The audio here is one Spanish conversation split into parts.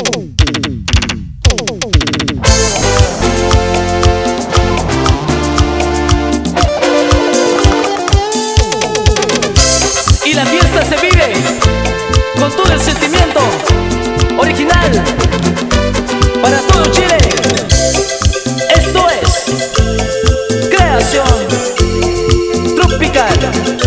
Y la fiesta se vive con todo el sentimiento original para todo Chile. Esto es Creación Tropical.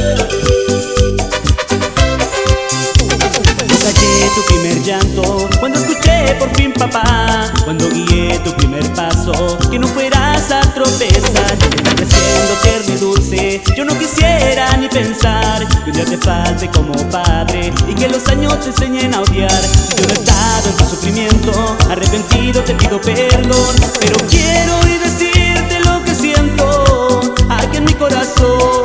Callé tu primer llanto cuando escuché por fin papá, cuando guié tu primer paso, que no fueras a tropezar. Estás creciendo tierno y dulce, yo no quisiera ni pensar que un día te falte como padre y que los años te enseñen a odiar. Yo no he estado en tu sufrimiento, arrepentido te pido perdón, pero quiero hoy decirte lo que siento aquí en mi corazón.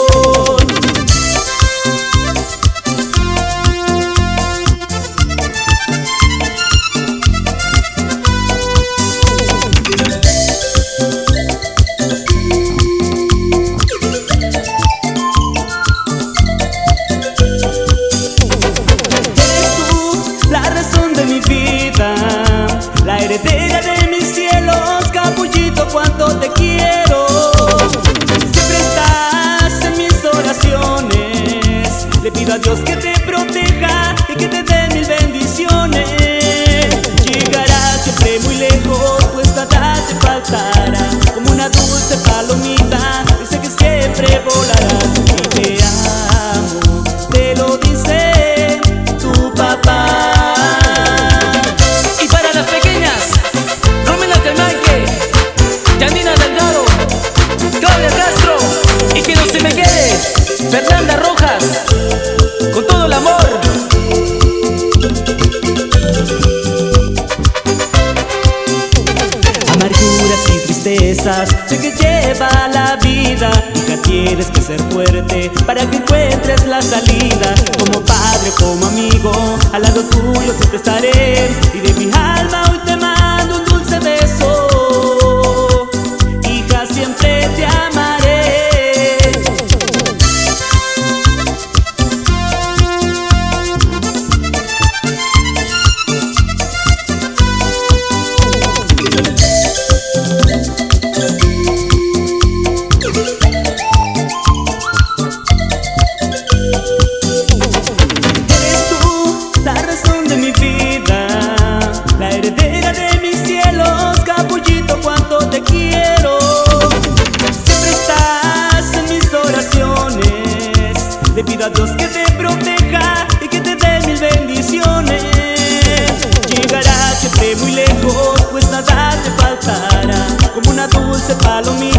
La heredera de mis cielos, capullito, cuánto te quiero. Siempre estás en mis oraciones. Le pido a Dios que te proteja y que te dé mil bendiciones. Llegarás siempre muy lejos, pues nada te faltará. Como una dulce palomita, yo sé que siempre volarás. Y te amo, te lo dice tu papá. Fernanda Rojas, con todo el amor. Amarguras y tristezas, sé que lleva la vida. Hija, tienes que ser fuerte para que encuentres la salida. Como padre, como amigo, al lado tuyo siempre estaré. Y de mi alma hoy te mando un dulce beso. Hija, siempre te amaré. Le pido a Dios que te proteja y que te dé mil bendiciones. Llegarás siempre muy lejos, pues nada te faltará. Como una dulce palomita